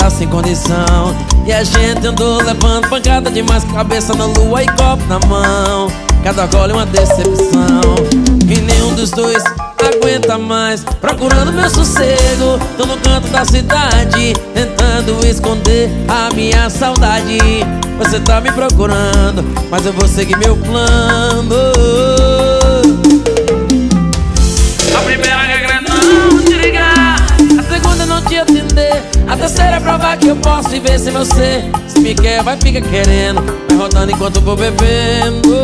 tá sem condição. E a gente andou levando pancada demais, cabeça na lua e copo na mão. Cada gole é uma decepção, e nenhum dos dois aguenta mais. Procurando meu sossego, tô no canto da cidade, tentando esconder a minha saudade. Você tá me procurando, mas eu vou seguir meu plano. A primeira regra é não te ligar, a segunda é não te atender, a terceira é provar que eu posso viver sem você. Se me quer, vai ficar querendo, vai rodando enquanto eu vou bebendo.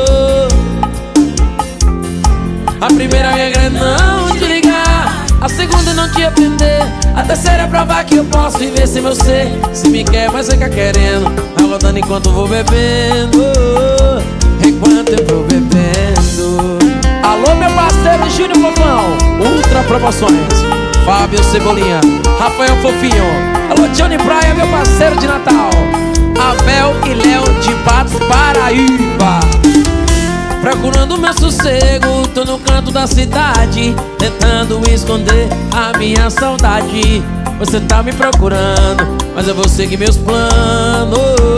A primeira regra é não te ligar, a segunda é não te atender, a terceira é provar que eu posso viver sem você. Se me quer, vai ficar querendo, vai rodando enquanto eu vou bebendo. Enquanto eu vou bebendo. Alô, meu parceiro Júnior Fofão, Ultra Promoções, Fábio Cebolinha, Rafael Fofinho. Alô, Johnny Praia, meu parceiro de Natal, Abel e Léo de Patos, Paraíba. Procurando meu sossego, tô no canto da cidade, tentando esconder a minha saudade. Você tá me procurando, mas eu vou seguir meus planos.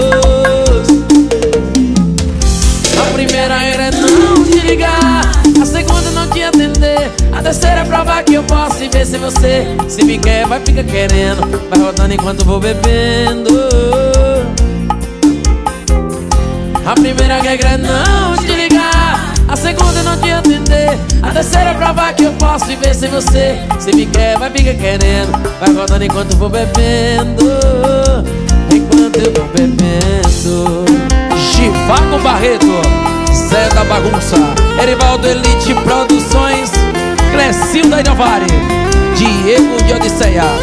A primeira regra é não te ligar, a segunda é não te atender, a terceira é provar que eu posso viver sem você. Se me quer, vai ficar querendo, vai rodando enquanto eu vou bebendo. A primeira regra é não te ligar, a segunda é não te atender, a terceira é provar que eu posso viver sem você. Se me quer, vai ficar querendo, vai rodando enquanto eu vou bebendo. Enquanto eu vou bebendo. Givago Barreto, Zé da Bagunça, Erivaldo Elite Produções, Clecilda Inovari, Diego de Odisseia.